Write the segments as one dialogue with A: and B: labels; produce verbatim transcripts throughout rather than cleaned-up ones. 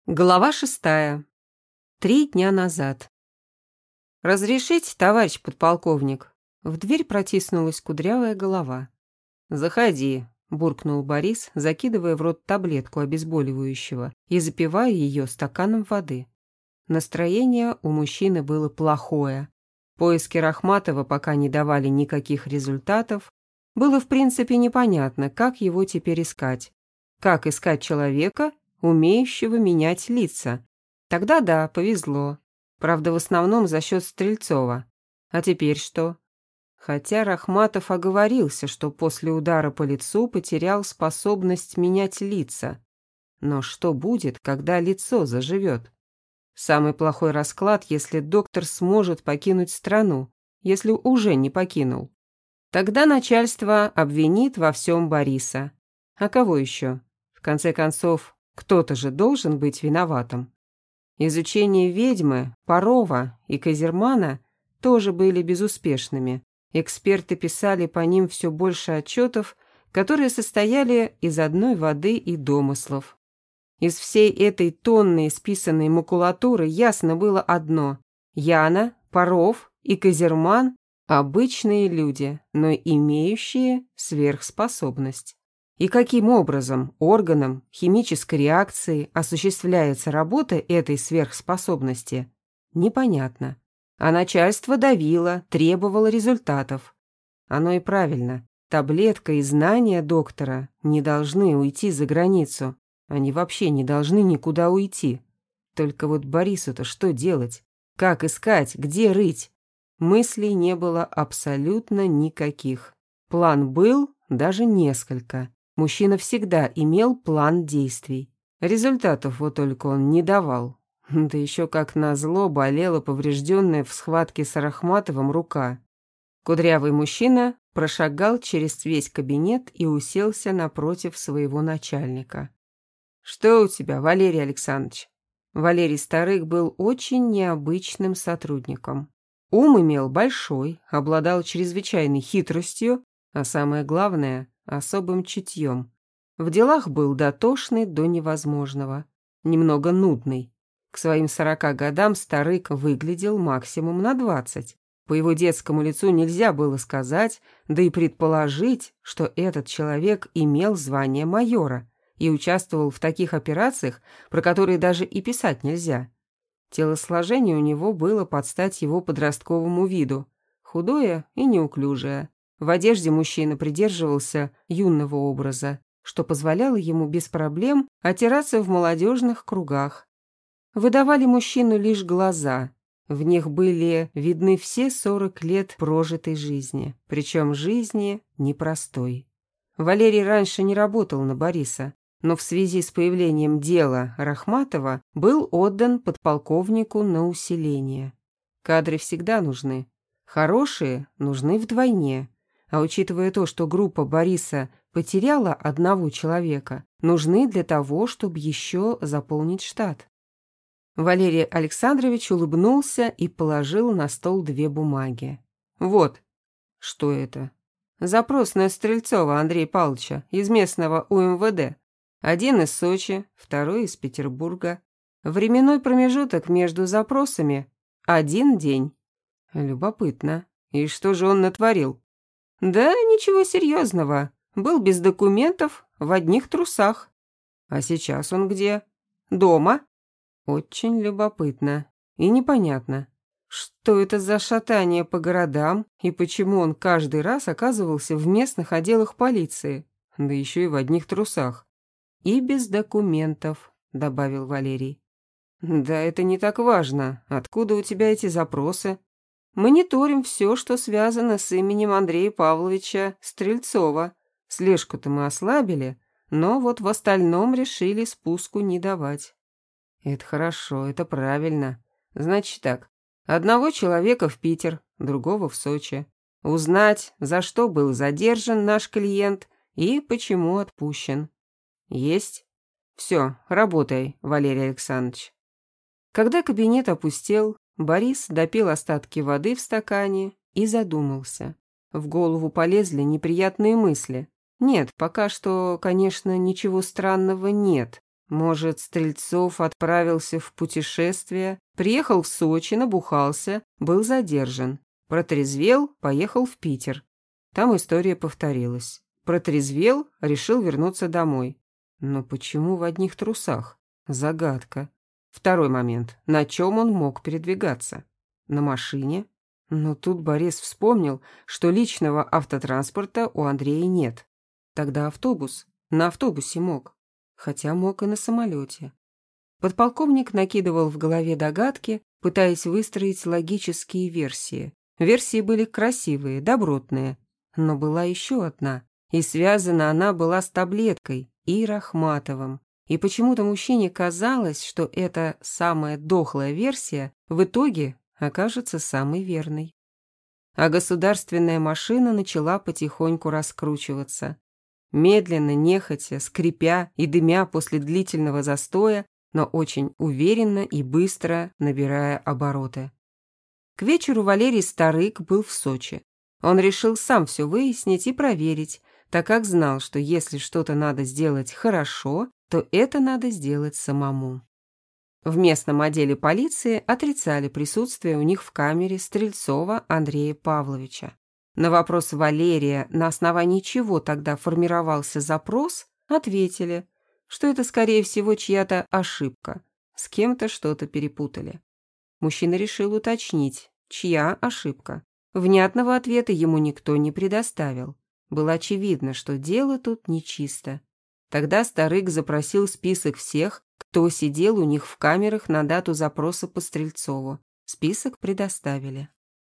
A: Глава шестая. Три дня назад. «Разрешите, товарищ подполковник?» В дверь протиснулась кудрявая голова. «Заходи», – буркнул Борис, закидывая в рот таблетку обезболивающего и запивая ее стаканом воды. Настроение у мужчины было плохое. Поиски Рахматова пока не давали никаких результатов. Было в принципе непонятно, как его теперь искать. Как искать человека, умеющего менять лица? Тогда да, повезло. Правда, в основном за счет Стрельцова. А теперь что? Хотя Рахматов оговорился, что после удара по лицу потерял способность менять лица. Но что будет, когда лицо заживет? Самый плохой расклад, если доктор сможет покинуть страну, если уже не покинул. Тогда начальство обвинит во всем Бориса. А кого еще? В конце концов, кто-то же должен быть виноватым. Изучение ведьмы, Парова и Козермана тоже были безуспешными. Эксперты писали по ним все больше отчетов, которые состояли из одной воды и домыслов. Из всей этой тонны исписанной макулатуры ясно было одно: Яна, Паров и Козерман – обычные люди, но имеющие сверхспособность. И каким образом, органом химической реакции осуществляется работа этой сверхспособности, непонятно. А начальство давило, требовало результатов. Оно и правильно. Таблетка и знания доктора не должны уйти за границу. Они вообще не должны никуда уйти. Только вот Борису-то что делать? Как искать? Где рыть? Мыслей не было абсолютно никаких. План был, даже несколько. Мужчина всегда имел план действий. Результатов вот только он не давал. Да еще как назло болела поврежденная в схватке с Рахматовым рука. Кудрявый мужчина прошагал через весь кабинет и уселся напротив своего начальника. «Что у тебя, Валерий Александрович?» Валерий Старых был очень необычным сотрудником. Ум имел большой, обладал чрезвычайной хитростью, а самое главное – особым чутьем. В делах был дотошный до невозможного, немного нудный. К своим сорока годам Старык выглядел максимум на двадцать. По его детскому лицу нельзя было сказать, да и предположить, что этот человек имел звание майора и участвовал в таких операциях, про которые даже и писать нельзя. Телосложение у него было под стать его подростковому виду, худое и неуклюжее. В одежде мужчина придерживался юного образа, что позволяло ему без проблем отираться в молодежных кругах. Выдавали мужчину лишь глаза. В них были видны все сорок лет прожитой жизни, причем жизни непростой. Валерий раньше не работал на Бориса, но в связи с появлением дела Рахматова был отдан подполковнику на усиление. Кадры всегда нужны. Хорошие нужны вдвойне. А учитывая то, что группа Бориса потеряла одного человека, нужны для того, чтобы еще заполнить штат. Валерий Александрович улыбнулся и положил на стол две бумаги. «Вот». «Что это?» «Запрос на Стрельцова Андрея Павловича из местного У Эм Вэ Дэ. Один из Сочи, второй из Петербурга. Временной промежуток между запросами – один день». «Любопытно. И что же он натворил?» «Да ничего серьезного. Был без документов, в одних трусах». «А сейчас он где?» «Дома». «Очень любопытно. И непонятно, что это за шатание по городам и почему он каждый раз оказывался в местных отделах полиции, да еще и в одних трусах». «И без документов», — добавил Валерий. «Да это не так важно. Откуда у тебя эти запросы?» «Мониторим все, что связано с именем Андрея Павловича Стрельцова. Слежку-то мы ослабили, но вот в остальном решили спуску не давать». «Это хорошо, это правильно. Значит так, одного человека в Питер, другого в Сочи. Узнать, за что был задержан наш клиент и почему отпущен». «Есть. Все, работай, Валерий Александрович». Когда кабинет опустел, Борис допил остатки воды в стакане и задумался. В голову полезли неприятные мысли. Нет, пока что, конечно, ничего странного нет. Может, Стрельцов отправился в путешествие, приехал в Сочи, набухался, был задержан. Протрезвел, поехал в Питер. Там история повторилась. Протрезвел, решил вернуться домой. Но почему в одних трусах? Загадка. Второй момент. На чем он мог передвигаться? На машине? Но тут Борис вспомнил, что личного автотранспорта у Андрея нет. Тогда автобус. На автобусе мог. Хотя мог и на самолете. Подполковник накидывал в голове догадки, пытаясь выстроить логические версии. Версии были красивые, добротные. Но была еще одна, и связана она была с таблеткой и Рахматовым. И почему-то мужчине казалось, что эта самая дохлая версия в итоге окажется самой верной. А государственная машина начала потихоньку раскручиваться. Медленно, нехотя, скрипя и дымя после длительного застоя, но очень уверенно и быстро набирая обороты. К вечеру Валерий Старык был в Сочи. Он решил сам все выяснить и проверить, так как знал, что если что-то надо сделать хорошо, то это надо сделать самому. В местном отделе полиции отрицали присутствие у них в камере Стрельцова Андрея Павловича. На вопрос Валерия, на основании чего тогда формировался запрос, ответили, что это, скорее всего, чья-то ошибка, с кем-то что-то перепутали. Мужчина решил уточнить, чья ошибка. Внятного ответа ему никто не предоставил. Было очевидно, что дело тут нечисто. Тогда Старык запросил список всех, кто сидел у них в камерах на дату запроса по Стрельцову. Список предоставили.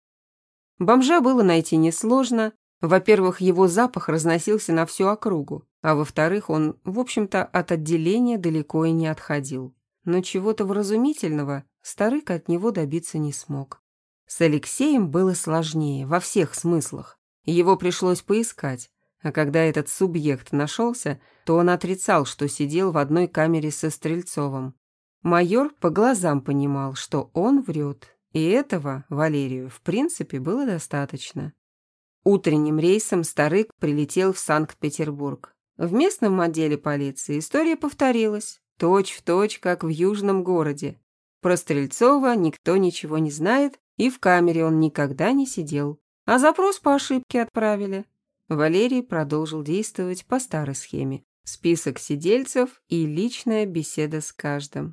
A: Бомжа было найти несложно. Во-первых, его запах разносился на всю округу, а во-вторых, он, в общем-то, от отделения далеко и не отходил. Но чего-то вразумительного Старык от него добиться не смог. С Алексеем было сложнее, во всех смыслах. Его пришлось поискать, а когда этот субъект нашелся, то он отрицал, что сидел в одной камере со Стрельцовым. Майор по глазам понимал, что он врет. И этого Валерию, в принципе, было достаточно. Утренним рейсом Старык прилетел в Санкт-Петербург. В местном отделе полиции история повторилась, точь-в-точь, как в южном городе. Про Стрельцова никто ничего не знает, и в камере он никогда не сидел. А запрос по ошибке отправили. Валерий продолжил действовать по старой схеме. Список сидельцев и личная беседа с каждым.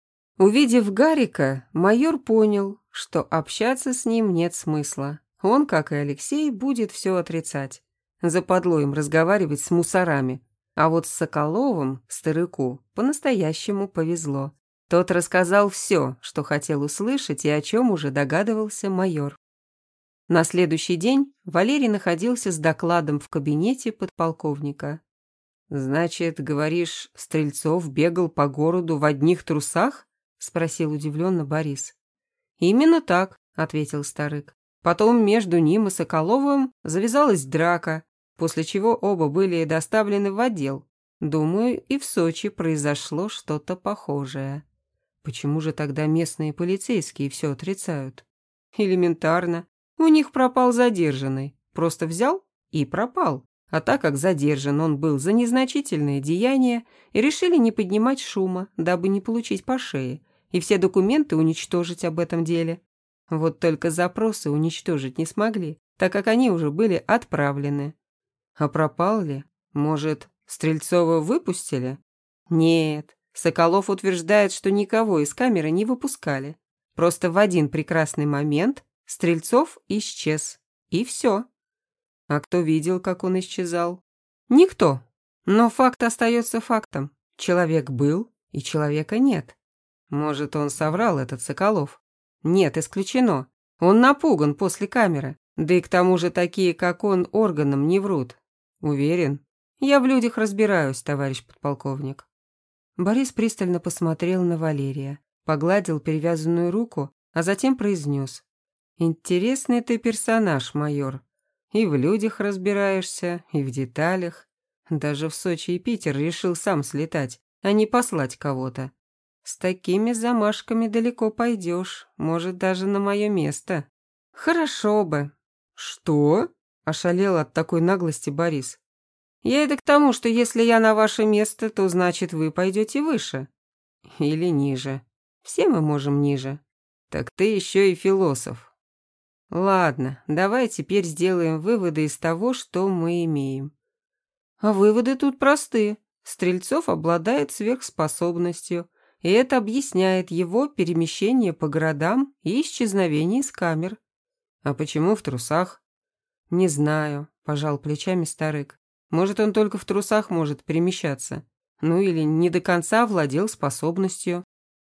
A: Увидев Гарика, майор понял, что общаться с ним нет смысла. Он, как и Алексей, будет все отрицать. Западло им разговаривать с мусорами. А вот с Соколовым, Старыку, по-настоящему повезло. Тот рассказал все, что хотел услышать и о чем уже догадывался майор. На следующий день Валерий находился с докладом в кабинете подполковника. «Значит, говоришь, Стрельцов бегал по городу в одних трусах?» — спросил удивленно Борис. «Именно так», — ответил Старык. Потом между ним и Соколовым завязалась драка, после чего оба были доставлены в отдел. Думаю, и в Сочи произошло что-то похожее. Почему же тогда местные полицейские все отрицают? Элементарно. У них пропал задержанный. Просто взял и пропал. А так как задержан он был за незначительные деяния, и решили не поднимать шума, дабы не получить по шее, и все документы уничтожить об этом деле. Вот только запросы уничтожить не смогли, так как они уже были отправлены. А пропал ли? Может, Стрельцова выпустили? Нет, Соколов утверждает, что никого из камеры не выпускали. Просто в один прекрасный момент Стрельцов исчез. И все. А кто видел, как он исчезал? Никто. Но факт остается фактом. Человек был, и человека нет. Может, он соврал, этот Соколов? Нет, исключено. Он напуган после камеры. Да и к тому же такие, как он, органам не врут. Уверен? Я в людях разбираюсь, товарищ подполковник. Борис пристально посмотрел на Валерия, погладил перевязанную руку, а затем произнес. «Интересный ты персонаж, майор. И в людях разбираешься, и в деталях. Даже в Сочи и Питер решил сам слетать, а не послать кого-то. С такими замашками далеко пойдешь, может, даже на мое место». «Хорошо бы». «Что?» – ошалел от такой наглости Борис. Я это к тому, что если я на ваше место, то значит вы пойдете выше. Или ниже. Все мы можем ниже. Так ты еще и философ. Ладно, давай теперь сделаем выводы из того, что мы имеем. А выводы тут просты. Стрельцов обладает сверхспособностью, и это объясняет его перемещение по городам и исчезновение из камер. А почему в трусах? Не знаю, пожал плечами Старык. Может, он только в трусах может перемещаться. Ну или не до конца владел способностью.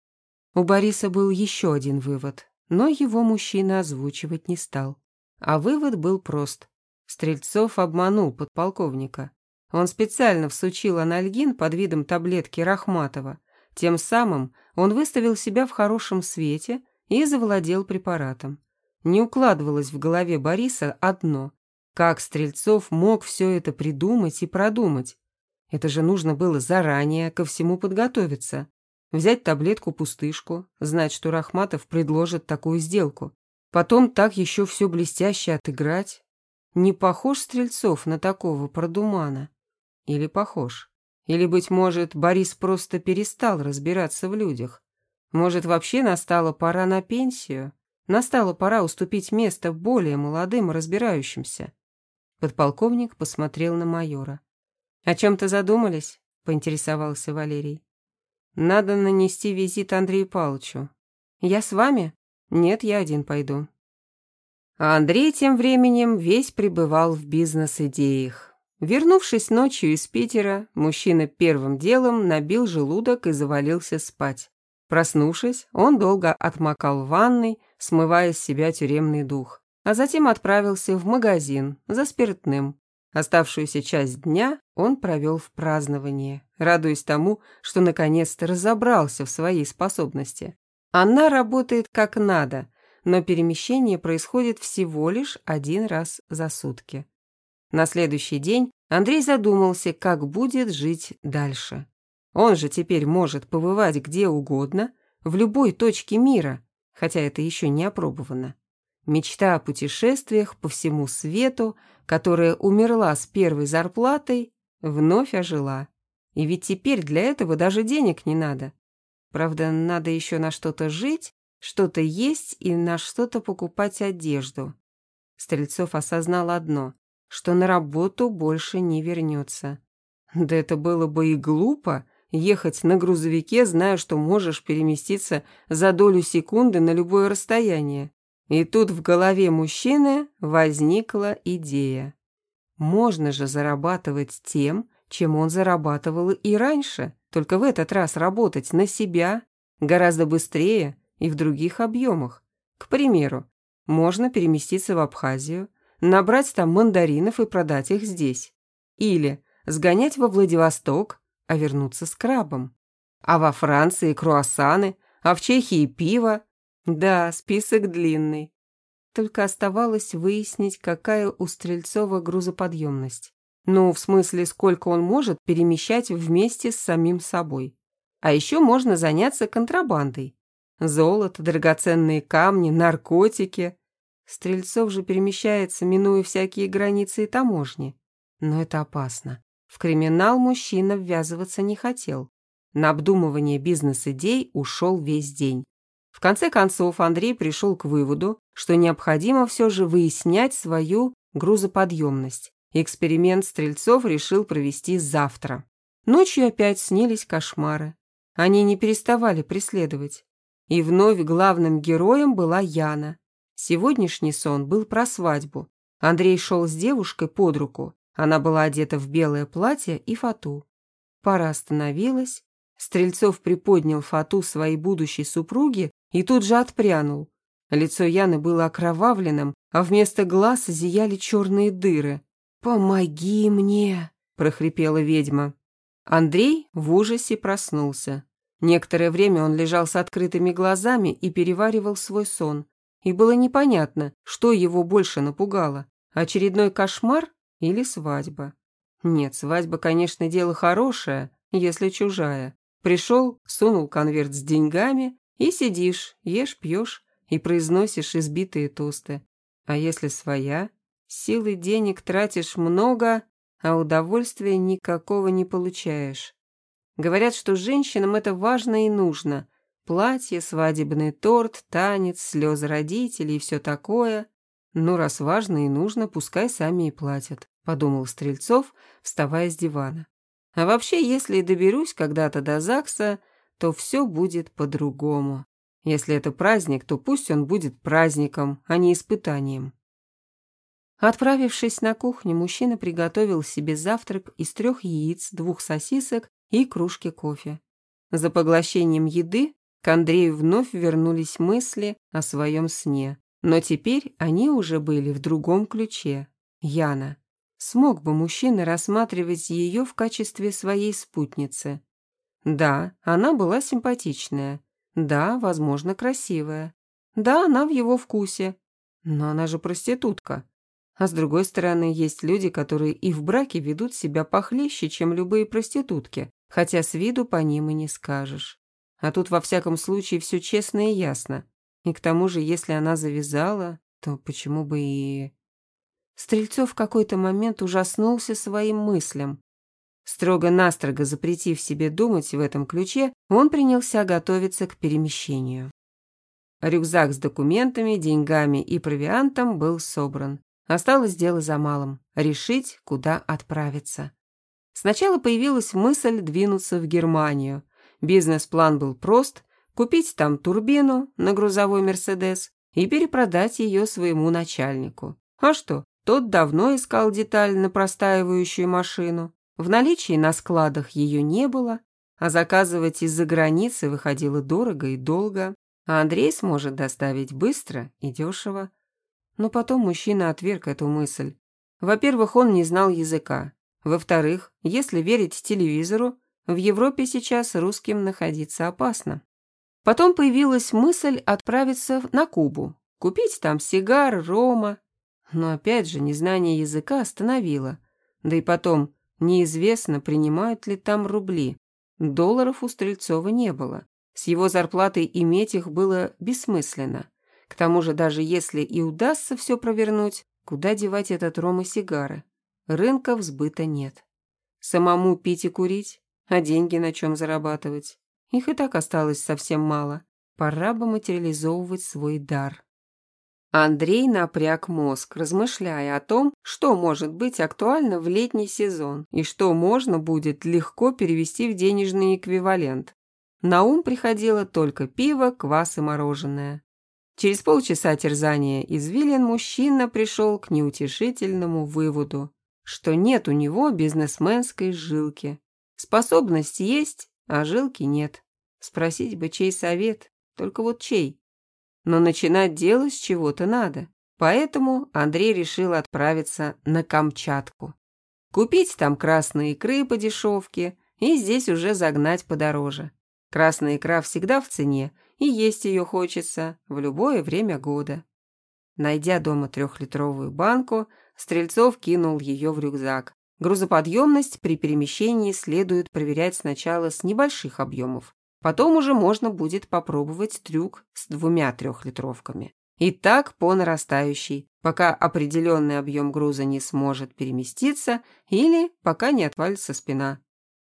A: У Бориса был еще один вывод, но его мужчина озвучивать не стал. А вывод был прост. Стрельцов обманул подполковника. Он специально всучил анальгин под видом таблетки Рахматова. Тем самым он выставил себя в хорошем свете и завладел препаратом. Не укладывалось в голове Бориса одно. Как Стрельцов мог все это придумать и продумать? Это же нужно было заранее ко всему подготовиться. Взять таблетку-пустышку, знать, что Рахматов предложит такую сделку. Потом так еще все блестяще отыграть. Не похож Стрельцов на такого продумана? Или похож? Или, быть может, Борис просто перестал разбираться в людях? Может, вообще настала пора на пенсию? Настала пора уступить место более молодым разбирающимся? Подполковник посмотрел на майора. «О чем-то задумались?» – поинтересовался Валерий. «Надо нанести визит Андрею Павловичу. Я с вами? Нет, я один пойду». А Андрей тем временем весь пребывал в бизнес-идеях. Вернувшись ночью из Питера, мужчина первым делом набил желудок и завалился спать. Проснувшись, он долго отмокал в ванной, смывая с себя тюремный дух, а затем отправился в магазин за спиртным. Оставшуюся часть дня он провел в праздновании, радуясь тому, что наконец-то разобрался в своей способности. Она работает как надо, но перемещение происходит всего лишь один раз за сутки. На следующий день Андрей задумался, как будет жить дальше. Он же теперь может побывать где угодно, в любой точке мира, хотя это еще не опробовано. Мечта о путешествиях по всему свету, которая умерла с первой зарплатой, вновь ожила. И ведь теперь для этого даже денег не надо. Правда, надо еще на что-то жить, что-то есть и на что-то покупать одежду. Стрельцов осознал одно, что на работу больше не вернется. Да это было бы и глупо, ехать на грузовике, зная, что можешь переместиться за долю секунды на любое расстояние. И тут в голове мужчины возникла идея. Можно же зарабатывать тем, чем он зарабатывал и раньше, только в этот раз работать на себя гораздо быстрее и в других объемах. К примеру, можно переместиться в Абхазию, набрать там мандаринов и продать их здесь. Или сгонять во Владивосток, а вернуться с крабом. А во Франции круассаны, а в Чехии пиво. Да, список длинный. Только оставалось выяснить, какая у Стрельцова грузоподъемность. Ну, в смысле, сколько он может перемещать вместе с самим собой. А еще можно заняться контрабандой. Золото, драгоценные камни, наркотики. Стрельцов же перемещается, минуя всякие границы и таможни. Но это опасно. В криминал мужчина ввязываться не хотел. На обдумывание бизнес-идей ушел весь день. В конце концов Андрей пришел к выводу, что необходимо все же выяснять свою грузоподъемность. Эксперимент Стрельцов решил провести завтра. Ночью опять снились кошмары. Они не переставали преследовать. И вновь главным героем была Яна. Сегодняшний сон был про свадьбу. Андрей шел с девушкой под руку. Она была одета в белое платье и фату. Пара остановилась. Стрельцов приподнял фату своей будущей супруги и тут же отпрянул. Лицо Яны было окровавленным, а вместо глаз зияли черные дыры. «Помоги мне!» – прохрипела ведьма. Андрей в ужасе проснулся. Некоторое время он лежал с открытыми глазами и переваривал свой сон. И было непонятно, что его больше напугало – очередной кошмар или свадьба. Нет, свадьба, конечно, дело хорошее, если чужая. Пришел, сунул конверт с деньгами и сидишь, ешь, пьешь и произносишь избитые тосты. А если своя, силы денег тратишь много, а удовольствия никакого не получаешь. Говорят, что женщинам это важно и нужно. Платье, свадебный торт, танец, слезы родителей и все такое. Ну, раз важно и нужно, пускай сами и платят, подумал Стрельцов, вставая с дивана. А вообще, если и доберусь когда-то до ЗАГСа, то все будет по-другому. Если это праздник, то пусть он будет праздником, а не испытанием. Отправившись на кухню, мужчина приготовил себе завтрак из трех яиц, двух сосисок и кружки кофе. За поглощением еды к Андрею вновь вернулись мысли о своем сне. Но теперь они уже были в другом ключе. Яна. Смог бы мужчина рассматривать ее в качестве своей спутницы? Да, она была симпатичная. Да, возможно, красивая. Да, она в его вкусе. Но она же проститутка. А с другой стороны, есть люди, которые и в браке ведут себя похлеще, чем любые проститутки, хотя с виду по ним и не скажешь. А тут во всяком случае все честно и ясно. И к тому же, если она завязала, то почему бы и... Стрельцов в какой-то момент ужаснулся своим мыслям. Строго-настрого запретив себе думать в этом ключе, он принялся готовиться к перемещению. Рюкзак с документами, деньгами и провиантом был собран. Осталось дело за малым – решить, куда отправиться. Сначала появилась мысль двинуться в Германию. Бизнес-план был прост – купить там турбину на грузовой «Мерседес» и перепродать ее своему начальнику. А что, тот давно искал деталь на простаивающую машину. В наличии на складах ее не было, а заказывать из-за границы выходило дорого и долго, а Андрей сможет доставить быстро и дешево. Но потом мужчина отверг эту мысль. Во-первых, он не знал языка. Во-вторых, если верить телевизору, в Европе сейчас русским находиться опасно. Потом появилась мысль отправиться на Кубу, купить там сигар, рома. Но опять же, незнание языка остановило. Да и потом, неизвестно, принимают ли там рубли. Долларов у Стрельцова не было. С его зарплатой иметь их было бессмысленно. К тому же, даже если и удастся все провернуть, куда девать этот ром и сигары? Рынков сбыта нет. Самому пить и курить, а деньги на чем зарабатывать? Их и так осталось совсем мало. Пора бы материализовывать свой дар. Андрей напряг мозг, размышляя о том, что может быть актуально в летний сезон и что можно будет легко перевести в денежный эквивалент. На ум приходило только пиво, квас и мороженое. Через полчаса терзания извилин мужчина пришел к неутешительному выводу, что нет у него бизнесменской жилки. Способность есть, а жилки нет. Спросить бы, чей совет, только вот чей. Но начинать дело с чего-то надо. Поэтому Андрей решил отправиться на Камчатку. Купить там красные икры по дешевке и здесь уже загнать подороже. Красная икра всегда в цене, и есть ее хочется в любое время года. Найдя дома трехлитровую банку, Стрельцов кинул ее в рюкзак. Грузоподъемность при перемещении следует проверять сначала с небольших объемов. Потом уже можно будет попробовать трюк с двумя трехлитровками. И так по нарастающей, пока определенный объем груза не сможет переместиться или пока не отвалится спина.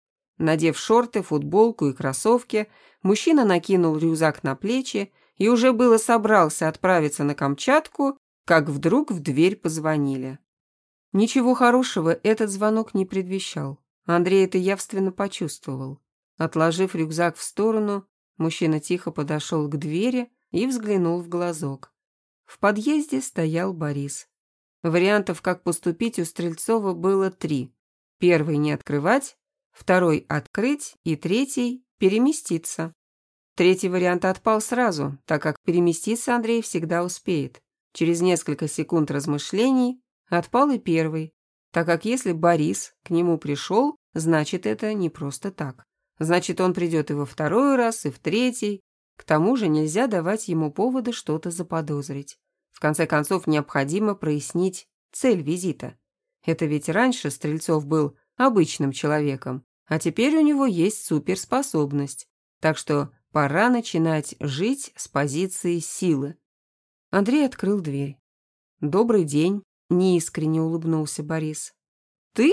A: Надев шорты, футболку и кроссовки, мужчина накинул рюкзак на плечи и уже было собрался отправиться на Камчатку, как вдруг в дверь позвонили. Ничего хорошего этот звонок не предвещал. Андрей это явственно почувствовал. Отложив рюкзак в сторону, мужчина тихо подошел к двери и взглянул в глазок. В подъезде стоял Борис. Вариантов, как поступить, у Стрельцова было три. Первый – не открывать, второй – открыть и третий – переместиться. Третий вариант отпал сразу, так как переместиться Андрей всегда успеет. Через несколько секунд размышлений отпал и первый, так как если Борис к нему пришел, значит это не просто так. Значит, он придет и во второй раз, и в третий. К тому же нельзя давать ему повода что-то заподозрить. В конце концов, необходимо прояснить цель визита. Это ведь раньше Стрельцов был обычным человеком, а теперь у него есть суперспособность. Так что пора начинать жить с позиции силы. Андрей открыл дверь. «Добрый день», – неискренне улыбнулся Борис. «Ты?»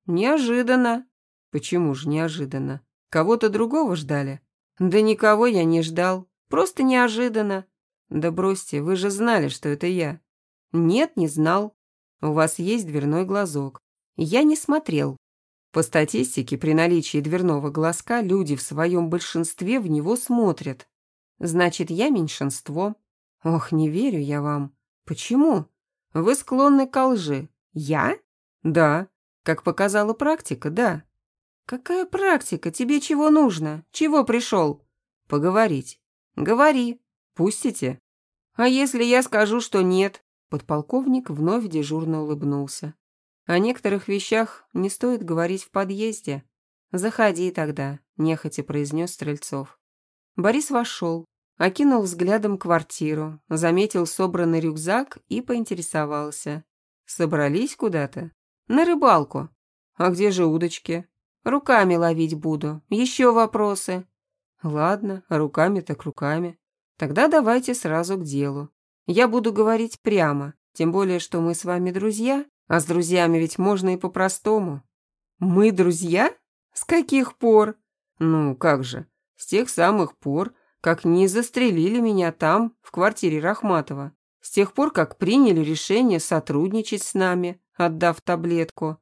A: Неожиданно. Почему же неожиданно? Кого-то другого ждали? Да никого я не ждал. Просто неожиданно. Да бросьте, вы же знали, что это я. Нет, не знал. У вас есть дверной глазок. Я не смотрел. По статистике, при наличии дверного глазка люди в своем большинстве в него смотрят. Значит, я меньшинство. Ох, не верю я вам. Почему? Вы склонны к лжи. Я? Да. Как показала практика, да. Какая практика? Тебе чего нужно? Чего пришел? Поговорить. Говори. Пустите? А если я скажу, что нет? Подполковник вновь дежурно улыбнулся. О некоторых вещах не стоит говорить в подъезде. Заходи тогда, нехотя произнес Стрельцов. Борис вошел, окинул взглядом квартиру, заметил собранный рюкзак и поинтересовался. Собрались куда-то? На рыбалку. А где же удочки? Руками ловить буду. Еще вопросы? Ладно, руками так руками. Тогда давайте сразу к делу. Я буду говорить прямо, тем более, что мы с вами друзья, а с друзьями ведь можно и по-простому. Мы друзья? С каких пор? Ну, как же, с тех самых пор, как не застрелили меня там, в квартире Рахматова. С тех пор, как приняли решение сотрудничать с нами, отдав таблетку.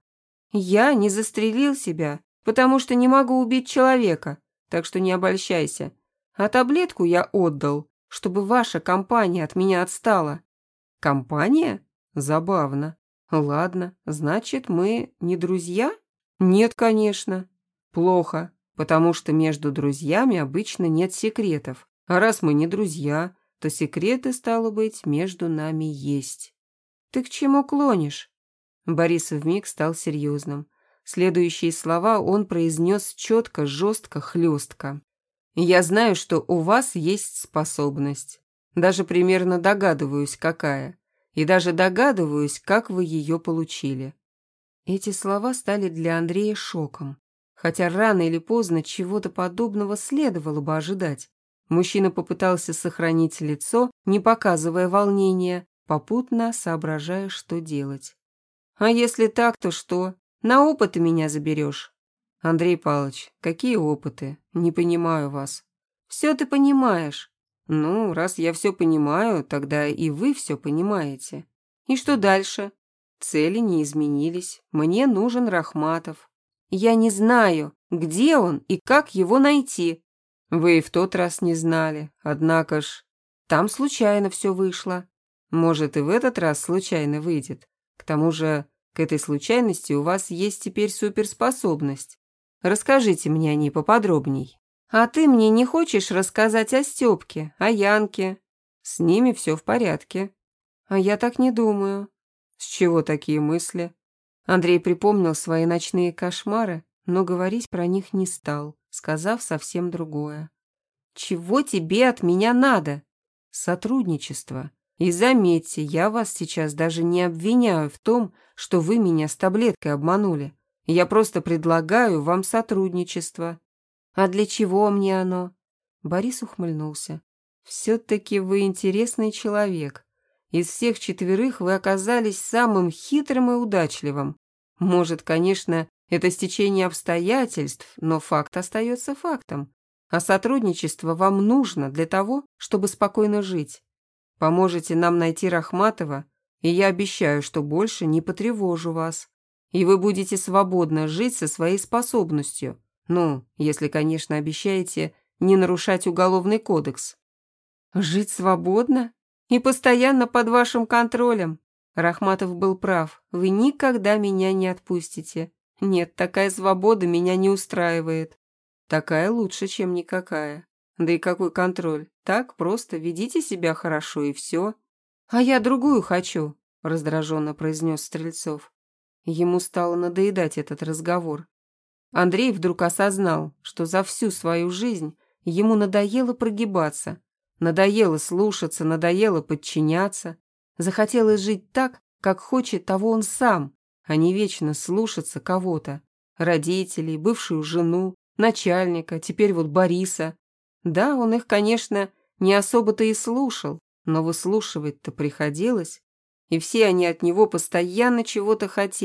A: Я не застрелил себя, потому что не могу убить человека, так что не обольщайся. А таблетку я отдал, чтобы ваша компания от меня отстала. Компания? Забавно. Ладно, значит, мы не друзья? Нет, конечно. Плохо, потому что между друзьями обычно нет секретов. А раз мы не друзья, то секреты, стало быть, между нами есть. Ты к чему клонишь? Борис вмиг стал серьезным. Следующие слова он произнес четко, жестко, хлестко. «Я знаю, что у вас есть способность. Даже примерно догадываюсь, какая. И даже догадываюсь, как вы ее получили». Эти слова стали для Андрея шоком. Хотя рано или поздно чего-то подобного следовало бы ожидать. Мужчина попытался сохранить лицо, не показывая волнения, попутно соображая, что делать. «А если так, то что? На опыты меня заберешь?» «Андрей Павлович, какие опыты? Не понимаю вас». «Все ты понимаешь». «Ну, раз я все понимаю, тогда и вы все понимаете». «И что дальше?» «Цели не изменились. Мне нужен Рахматов». «Я не знаю, где он и как его найти». «Вы и в тот раз не знали, однако ж...» «Там случайно все вышло». «Может, и в этот раз случайно выйдет. К тому же, к этой случайности у вас есть теперь суперспособность. Расскажите мне о ней поподробней». «А ты мне не хочешь рассказать о Стёпке, о Янке?» «С ними все в порядке». «А я так не думаю». «С чего такие мысли?» Андрей припомнил свои ночные кошмары, но говорить про них не стал, сказав совсем другое. «Чего тебе от меня надо?» «Сотрудничество. И заметьте, я вас сейчас даже не обвиняю в том, что вы меня с таблеткой обманули. Я просто предлагаю вам сотрудничество». «А для чего мне оно?» Борис ухмыльнулся. «Все-таки вы интересный человек. Из всех четверых вы оказались самым хитрым и удачливым. Может, конечно, это стечение обстоятельств, но факт остается фактом. А сотрудничество вам нужно для того, чтобы спокойно жить. Поможете нам найти Рахматова, и я обещаю, что больше не потревожу вас. И вы будете свободно жить со своей способностью. Ну, если, конечно, обещаете не нарушать уголовный кодекс». «Жить свободно? И постоянно под вашим контролем?» Рахматов был прав. «Вы никогда меня не отпустите. Нет, такая свобода меня не устраивает. Такая лучше, чем никакая. Да и какой контроль? Так, просто ведите себя хорошо и все». «А я другую хочу», — раздраженно произнес Стрельцов. Ему стало надоедать этот разговор. Андрей вдруг осознал, что за всю свою жизнь ему надоело прогибаться, надоело слушаться, надоело подчиняться. Захотелось жить так, как хочет того он сам, а не вечно слушаться кого-то. Родителей, бывшую жену, начальника, теперь вот Бориса. Да, он их, конечно, не особо-то и слушал, но выслушивать-то приходилось. И все они от него постоянно чего-то хотели,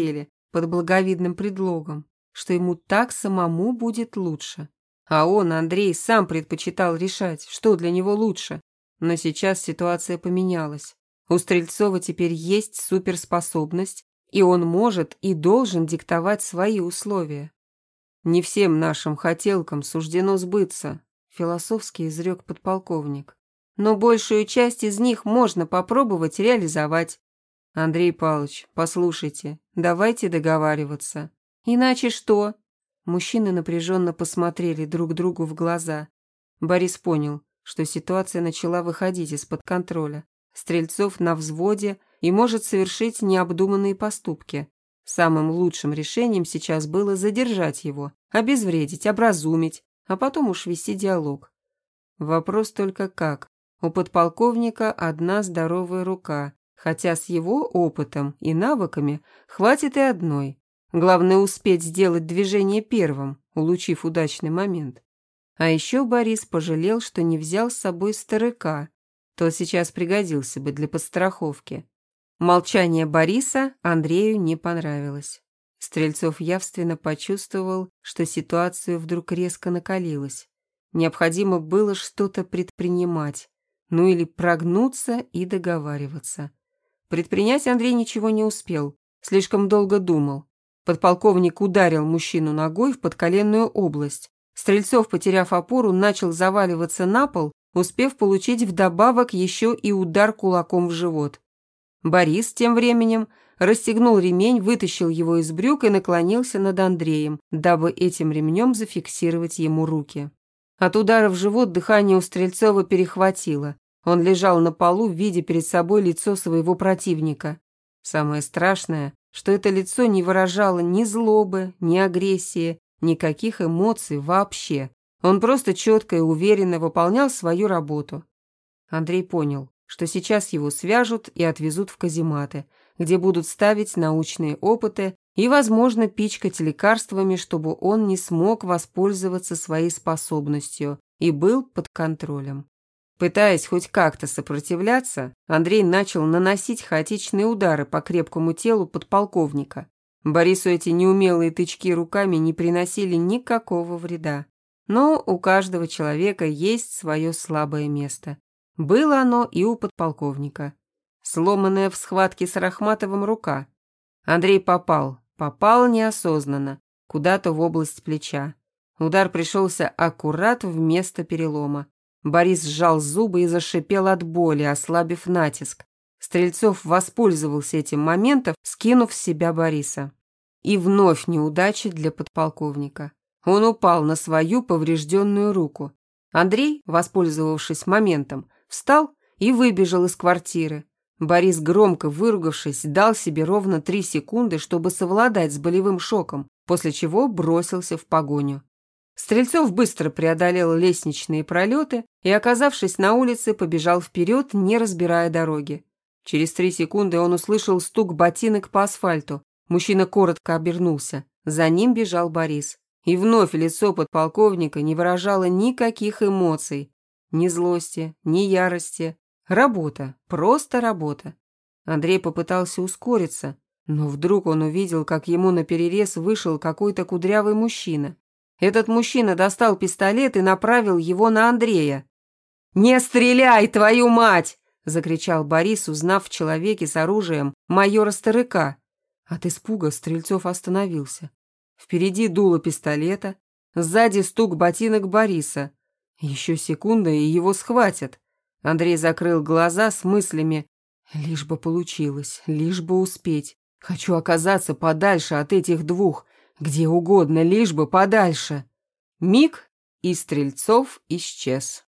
A: под благовидным предлогом, что ему так самому будет лучше. А он, Андрей, сам предпочитал решать, что для него лучше. Но сейчас ситуация поменялась. У Стрельцова теперь есть суперспособность, и он может и должен диктовать свои условия. «Не всем нашим хотелкам суждено сбыться», – философски изрек подполковник. «Но большую часть из них можно попробовать реализовать. Андрей Павлович, послушайте, давайте договариваться. Иначе что?» Мужчины напряженно посмотрели друг другу в глаза. Борис понял, что ситуация начала выходить из-под контроля. Стрельцов на взводе и может совершить необдуманные поступки. Самым лучшим решением сейчас было задержать его, обезвредить, образумить, а потом уж вести диалог. Вопрос только как. У подполковника одна здоровая рука, хотя с его опытом и навыками хватит и одной. Главное успеть сделать движение первым, улучив удачный момент. А еще Борис пожалел, что не взял с собой старыка. Тот сейчас пригодился бы для подстраховки. Молчание Бориса Андрею не понравилось. Стрельцов явственно почувствовал, что ситуация вдруг резко накалилась. Необходимо было что-то предпринимать, ну или прогнуться и договариваться. Предпринять Андрей ничего не успел, слишком долго думал. Подполковник ударил мужчину ногой в подколенную область. Стрельцов, потеряв опору, начал заваливаться на пол, успев получить вдобавок еще и удар кулаком в живот. Борис тем временем расстегнул ремень, вытащил его из брюк и наклонился над Андреем, дабы этим ремнем зафиксировать ему руки. От удара в живот дыхание у Стрельцова перехватило. Он лежал на полу, видя перед собой лицо своего противника. Самое страшное, что это лицо не выражало ни злобы, ни агрессии, никаких эмоций вообще. Он просто четко и уверенно выполнял свою работу. Андрей понял, что сейчас его свяжут и отвезут в казематы, где будут ставить научные опыты и, возможно, пичкать лекарствами, чтобы он не смог воспользоваться своей способностью и был под контролем. Пытаясь хоть как-то сопротивляться, Андрей начал наносить хаотичные удары по крепкому телу подполковника. Борису эти неумелые тычки руками не приносили никакого вреда. Но у каждого человека есть свое слабое место. Было оно и у подполковника. Сломанная в схватке с Рахматовым рука. Андрей попал, попал неосознанно, куда-то в область плеча. Удар пришелся аккурат в место перелома. Борис сжал зубы и зашипел от боли, ослабив натиск. Стрельцов воспользовался этим моментом, скинув с себя Бориса. И вновь неудача для подполковника. Он упал на свою поврежденную руку. Андрей, воспользовавшись моментом, встал и выбежал из квартиры. Борис, громко выругавшись, дал себе ровно три секунды, чтобы совладать с болевым шоком, после чего бросился в погоню. Стрельцов быстро преодолел лестничные пролеты и, оказавшись на улице, побежал вперед, не разбирая дороги. Через три секунды он услышал стук ботинок по асфальту. Мужчина коротко обернулся. За ним бежал Борис. И вновь лицо подполковника не выражало никаких эмоций. Ни злости, ни ярости. Работа, просто работа. Андрей попытался ускориться, но вдруг он увидел, как ему наперерез вышел какой-то кудрявый мужчина. Этот мужчина достал пистолет и направил его на Андрея. «Не стреляй, твою мать!» – закричал Борис, узнав в человеке с оружием майора Старыка. От испуга Стрельцов остановился. Впереди дуло пистолета, сзади стук ботинок Бориса. Еще секунда, и его схватят. Андрей закрыл глаза с мыслями: «Лишь бы получилось, лишь бы успеть. Хочу оказаться подальше от этих двух. Где угодно, лишь бы подальше». Миг, и Стрельцов исчез.